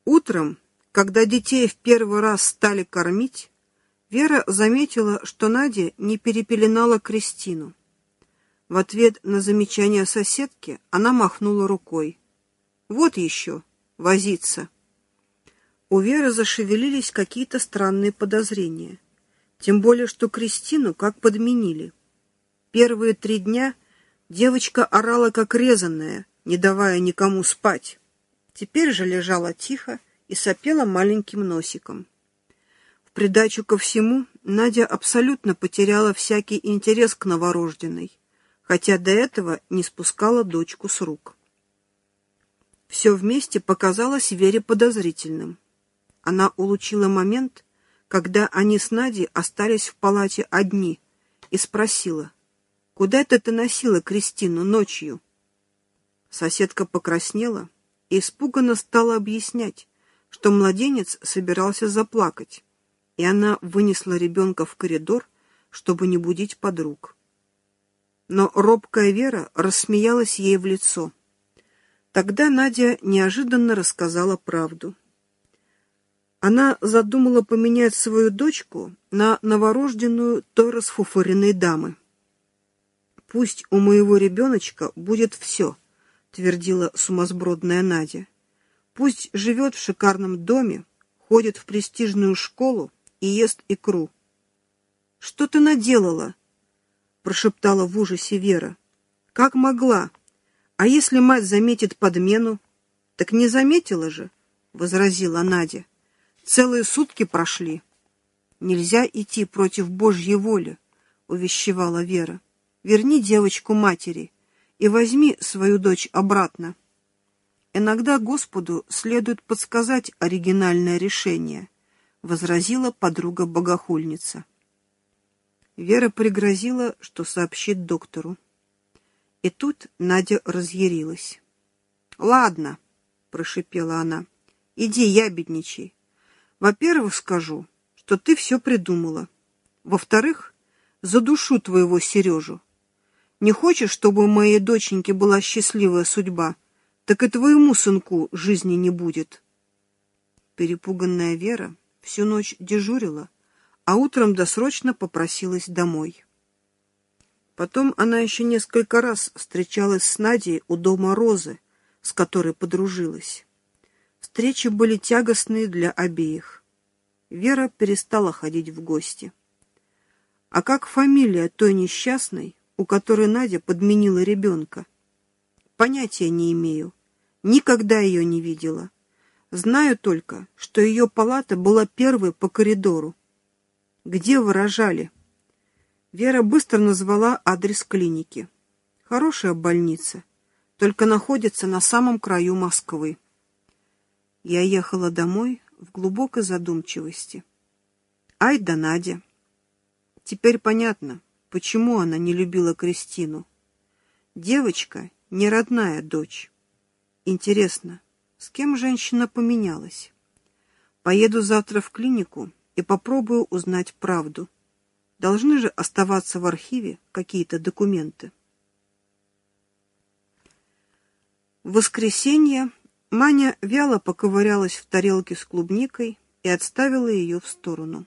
Утром, когда детей в первый раз стали кормить, Вера заметила, что Надя не перепеленала Кристину. В ответ на замечание соседки она махнула рукой. «Вот еще, возиться». У Веры зашевелились какие-то странные подозрения. Тем более, что Кристину как подменили. Первые 3 дня девочка орала как резаная, не давая никому спать. Теперь же лежала тихо и сопела маленьким носиком. В придачу ко всему, Надя абсолютно потеряла всякий интерес к новорожденной, хотя до этого не спускала дочку с рук. Все вместе показалось Вере подозрительным. Она улучила момент, когда они с Надей остались в палате одни, и спросила: «Куда это ты носила Кристину ночью?» Соседка покраснела и испуганно стала объяснять, что младенец собирался заплакать, и она вынесла ребенка в коридор, чтобы не будить подруг. Но робкая Вера рассмеялась ей в лицо. Тогда Надя неожиданно рассказала правду. Она задумала поменять свою дочку на новорожденную той расфуфыренной дамы. «Пусть у моего ребеночка будет все», — твердила сумасбродная Надя. «Пусть живет в шикарном доме, ходит в престижную школу и ест икру». «Что ты наделала?» — прошептала в ужасе Вера. «Как могла? А если мать заметит подмену?» «Так не заметила же», — возразила Надя. «Целые сутки прошли». «Нельзя идти против Божьей воли», — увещевала Вера. «Верни девочку матери и возьми свою дочь обратно». «Иногда Господу следует подсказать оригинальное решение», — возразила подруга-богохульница. Вера пригрозила, что сообщит доктору. И тут Надя разъярилась. «Ладно», — прошипела она, — «иди ябедничай. Во-первых, скажу, что ты все придумала. Во-вторых, задушу твоего Сережу. Не хочешь, чтобы у моей доченьки была счастливая судьба, так и твоему сынку жизни не будет». Перепуганная Вера всю ночь дежурила, а утром досрочно попросилась домой. Потом она еще несколько раз встречалась с Надей у дома Розы, с которой подружилась. Встречи были тягостные для обеих. Вера перестала ходить в гости. А как фамилия той несчастной, у которой Надя подменила ребенка? Понятия не имею. Никогда ее не видела. Знаю только, что ее палата была первой по коридору. Где вы рожали? Вера быстро назвала адрес клиники. Хорошая больница, только находится на самом краю Москвы. Я ехала домой в глубокой задумчивости. Ай да Надя. Теперь понятно, почему она не любила Кристину. Девочка не родная дочь. Интересно, с кем женщина поменялась? Поеду завтра в клинику и попробую узнать правду. Должны же оставаться в архиве какие-то документы. В воскресенье Маня вяло поковырялась в тарелке с клубникой и отставила ее в сторону.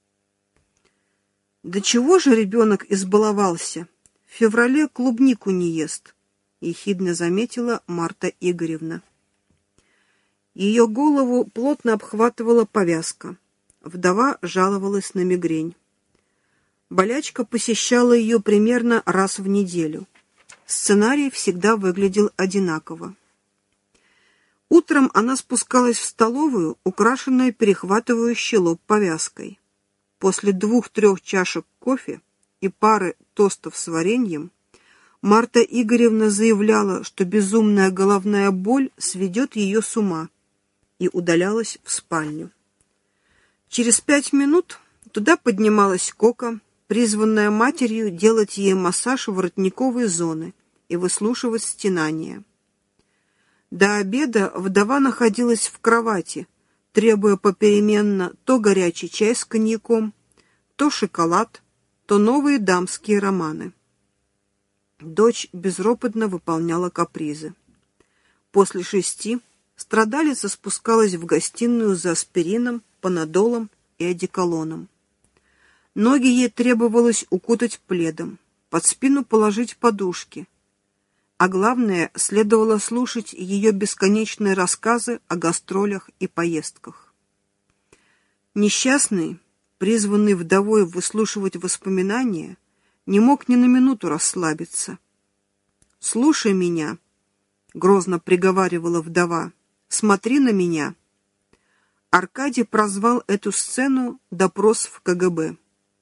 «Да чего же ребенок избаловался? В феврале клубнику не ест», — ехидно заметила Марта Игоревна. Ее голову плотно обхватывала повязка. Вдова жаловалась на мигрень. Болячка посещала ее примерно раз в неделю. Сценарий всегда выглядел одинаково. Утром она спускалась в столовую, украшенную перехватывающей лоб повязкой. После 2-3 чашек кофе и пары тостов с вареньем Марта Игоревна заявляла, что безумная головная боль сведет ее с ума, и удалялась в спальню. Через 5 минут туда поднималась Кока, призванная матерью делать ей массаж воротниковой зоны и выслушивать стенания. До обеда вдова находилась в кровати, требуя попеременно то горячий чай с коньяком, то шоколад, то новые дамские романы. Дочь безропотно выполняла капризы. После 6 Страдалица спускалась в гостиную за аспирином, панадолом и одеколоном. Ноги ей требовалось укутать пледом, под спину положить подушки. А главное, следовало слушать ее бесконечные рассказы о гастролях и поездках. Несчастный, призванный вдовой выслушивать воспоминания, не мог ни на минуту расслабиться. «Слушай меня», — грозно приговаривала вдова, — «смотри на меня». Аркадий прозвал эту сцену «допрос в КГБ».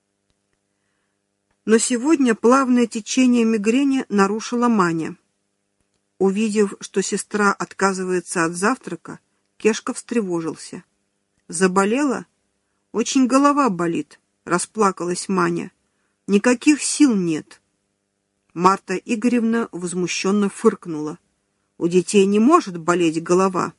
Но сегодня плавное течение мигрени нарушила Маня. Увидев, что сестра отказывается от завтрака, Кешка встревожился. «Заболела? Очень голова болит», — расплакалась Маня. «Никаких сил нет». Марта Игоревна возмущенно фыркнула. «У детей не может болеть голова».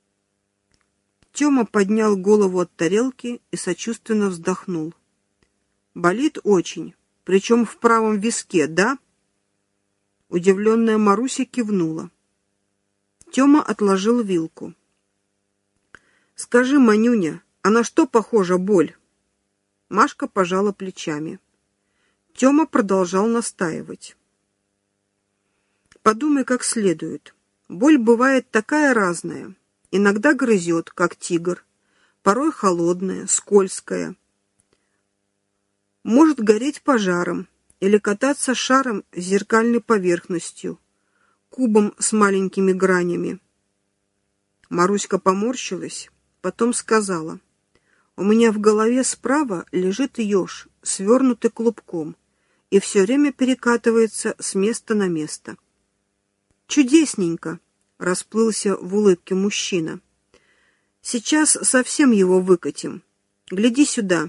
Тёма поднял голову от тарелки и сочувственно вздохнул. «Болит очень, причем в правом виске, да?» Удивленная Маруся кивнула. Тёма отложил вилку. «Скажи, Манюня, а на что похожа боль?» Машка пожала плечами. Тёма продолжал настаивать. «Подумай как следует. Боль бывает такая разная. Иногда грызет, как тигр, порой холодная, скользкая. Может гореть пожаром или кататься шаром с зеркальной поверхностью, кубом с маленькими гранями». Маруська поморщилась, потом сказала: «У меня в голове справа лежит еж, свернутый клубком, и все время перекатывается с места на место». «Чудесненько!» — расплылся в улыбке мужчина. «Сейчас совсем его выкатим. Гляди сюда».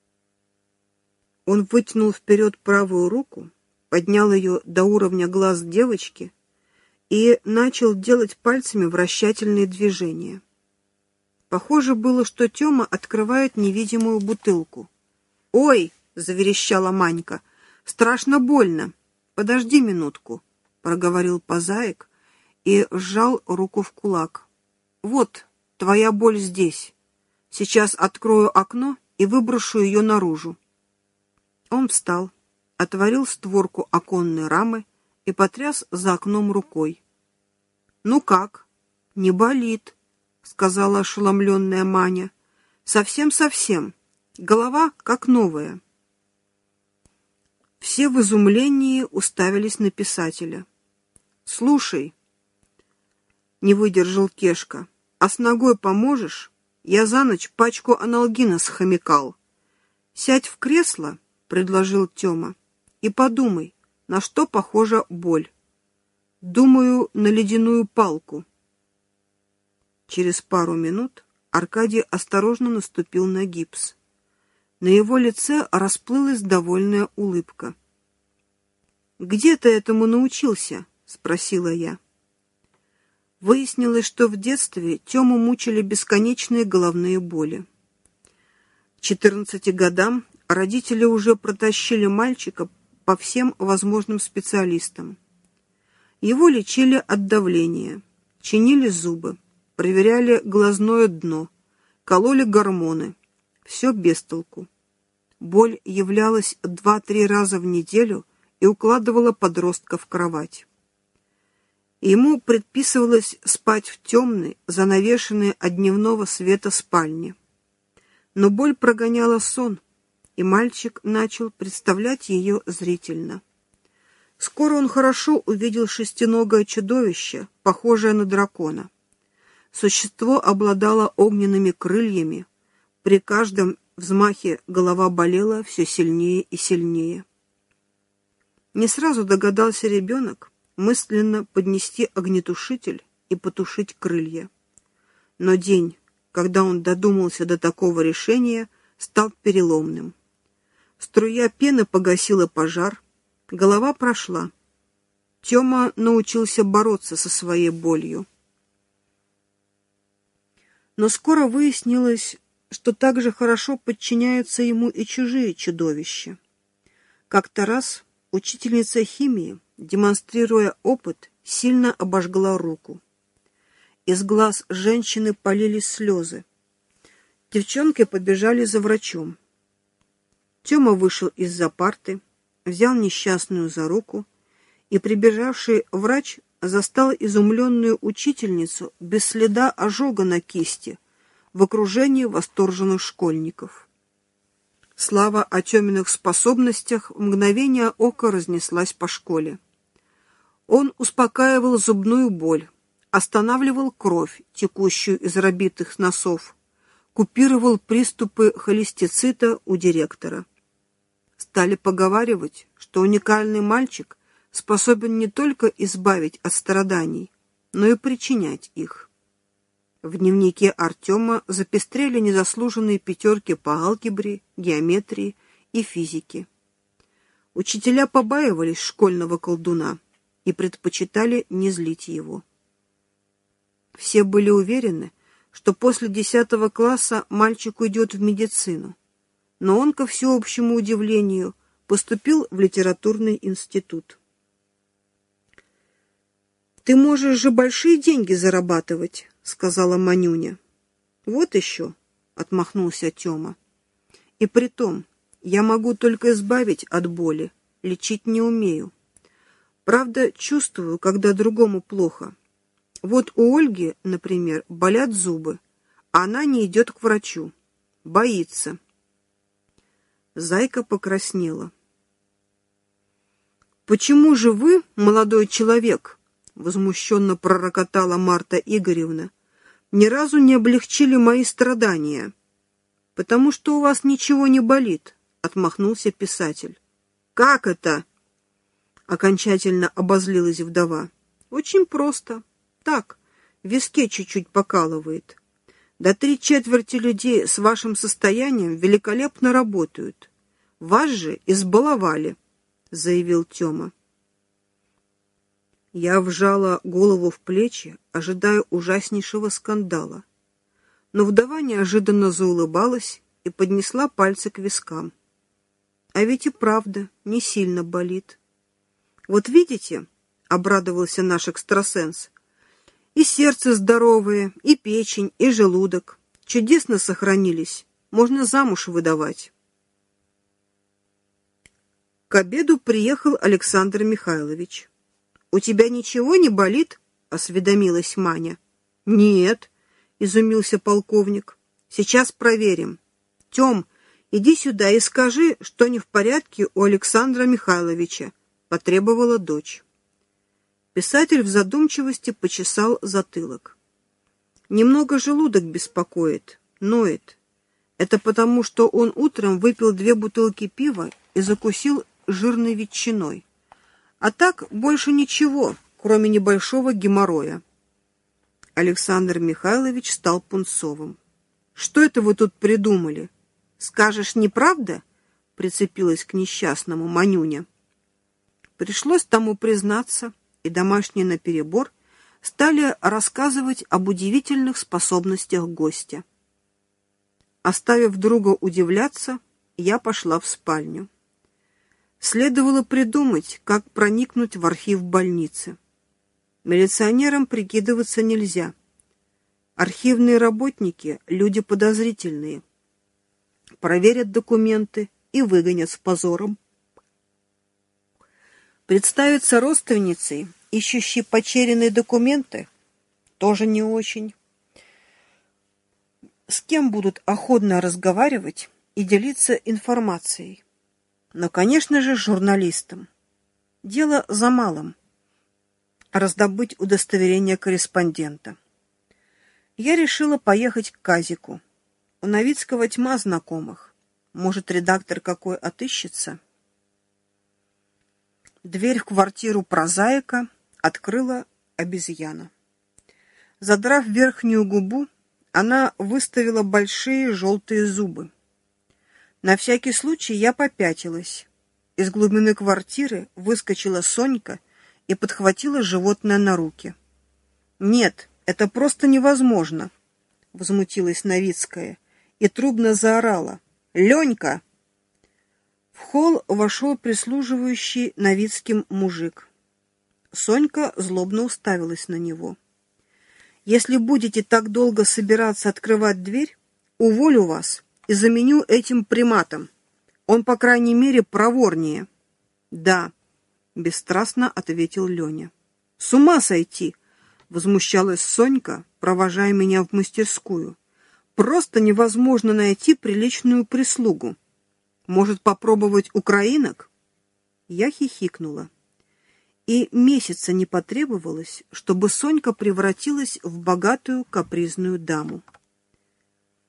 Он вытянул вперед правую руку, поднял ее до уровня глаз девочки и начал делать пальцами вращательные движения. Похоже было, что Тёма открывает невидимую бутылку. «Ой!» — заверещала Манька. «Страшно больно. Подожди минутку», — проговорил Позаик и сжал руку в кулак. «Вот, твоя боль здесь. Сейчас открою окно и выброшу ее наружу». Он встал, отворил створку оконной рамы и потряс за окном рукой. «Ну как? Не болит», — сказала ошеломленная Маня. «Совсем-совсем. Голова как новая». Все в изумлении уставились на писателя. «Слушай», — не выдержал Кешка, — «а с ногой поможешь? Я за ночь пачку анальгина схомякал». «Сядь в кресло», — предложил Тёма, — «и подумай, на что похожа боль». «Думаю, на ледяную палку». Через пару минут Аркадий осторожно наступил на гипс. На его лице расплылась довольная улыбка. «Где ты этому научился?» — спросила я. Выяснилось, что в детстве Тему мучили бесконечные головные боли. К 14 годам родители уже протащили мальчика по всем возможным специалистам. Его лечили от давления, чинили зубы, проверяли глазное дно, кололи гормоны. Все без толку. Боль являлась 2-3 раза в неделю и укладывала подростка в кровать. Ему предписывалось спать в темной, занавешенной от дневного света спальне. Но боль прогоняла сон, и мальчик начал представлять ее зрительно. Скоро он хорошо увидел шестиногое чудовище, похожее на дракона. Существо обладало огненными крыльями. При каждом взмахе голова болела все сильнее и сильнее. Не сразу догадался ребенок мысленно поднести огнетушитель и потушить крылья. Но день, когда он додумался до такого решения, стал переломным. Струя пены погасила пожар, голова прошла. Тёма научился бороться со своей болью. Но скоро выяснилось, что так же хорошо подчиняются ему и чужие чудовища. Как-то раз учительница химии, демонстрируя опыт, сильно обожгла руку. Из глаз женщины полились слезы. Девчонки побежали за врачом. Тёма вышел из-за парты, взял несчастную за руку, и прибежавший врач застал изумленную учительницу без следа ожога на кисти в окружении восторженных школьников. Слава о Тёминых способностях в мгновение ока разнеслась по школе. Он успокаивал зубную боль, останавливал кровь, текущую из разбитых носов, купировал приступы холестицита у директора. Стали поговаривать, что уникальный мальчик способен не только избавить от страданий, но и причинять их. В дневнике Артема запестрели незаслуженные пятерки по алгебре, геометрии и физике. Учителя побаивались школьного колдуна и предпочитали не злить его. Все были уверены, что после 10 класса мальчик уйдет в медицину, но он, ко всеобщему удивлению, поступил в литературный институт. «Ты можешь же большие деньги зарабатывать», — сказала Манюня. «Вот еще», — отмахнулся Тёма. «И притом, я могу только избавить от боли, лечить не умею. Правда, чувствую, когда другому плохо. Вот у Ольги, например, болят зубы, а она не идет к врачу. Боится». Зайка покраснела. «Почему же вы, молодой человек, — возмущенно пророкотала Марта Игоревна, — ни разу не облегчили мои страдания?» «Потому что у вас ничего не болит», — отмахнулся писатель. «Как это?» — окончательно обозлилась вдова. «Очень просто. Так, в виске чуть-чуть покалывает. Да 3/4 людей с вашим состоянием великолепно работают. Вас же избаловали», — заявил Тёма. Я вжала голову в плечи, ожидая ужаснейшего скандала. Но вдова неожиданно заулыбалась и поднесла пальцы к вискам. «А ведь и правда не сильно болит». «Вот видите, — обрадовался наш экстрасенс, — и сердце здоровое, и печень, и желудок. Чудесно сохранились. Можно замуж выдавать». К обеду приехал Александр Михайлович. «У тебя ничего не болит?» — осведомилась Маня. «Нет», — изумился полковник. «Сейчас проверим. Тём, иди сюда и скажи, что не в порядке у Александра Михайловича», — потребовала дочь. Писатель в задумчивости почесал затылок. «Немного желудок беспокоит, ноет. Это потому, что он утром выпил 2 бутылки пива и закусил жирной ветчиной. А так больше ничего, кроме небольшого геморроя». Александр Михайлович стал пунцовым. «Что это вы тут придумали? Скажешь, неправда?» — прицепилась к несчастному Манюня. Пришлось тому признаться, и домашние наперебор стали рассказывать об удивительных способностях гостя. Оставив друга удивляться, я пошла в спальню. Следовало придумать, как проникнуть в архив больницы. Милиционерам прикидываться нельзя. Архивные работники — люди подозрительные. Проверят документы и выгонят с позором. Представиться родственницей, ищущей потерянные документы, тоже не очень. С кем будут охотно разговаривать и делиться информацией? Но, конечно же, журналистам. Дело за малым — раздобыть удостоверение корреспондента. Я решила поехать к Казику. У Новицкого тьма знакомых. Может, редактор какой отыщется? Дверь в квартиру прозаика открыла обезьяна. Задрав верхнюю губу, она выставила большие желтые зубы. На всякий случай я попятилась. Из глубины квартиры выскочила Сонька и подхватила животное на руки. «Нет, это просто невозможно!» — возмутилась Новицкая и трубно заорала. «Ленька!» В холл вошел прислуживающий Новицким мужик. Сонька злобно уставилась на него. Если будете так долго собираться открывать дверь, уволю вас и заменю этим приматом. Он, по крайней мере, проворнее». «Да», — бесстрастно ответил Леня. «С ума сойти!» — возмущалась Сонька, провожая меня в мастерскую. «Просто невозможно найти приличную прислугу. Может, попробовать украинок?» Я хихикнула. И месяца не потребовалось, чтобы Сонька превратилась в богатую капризную даму.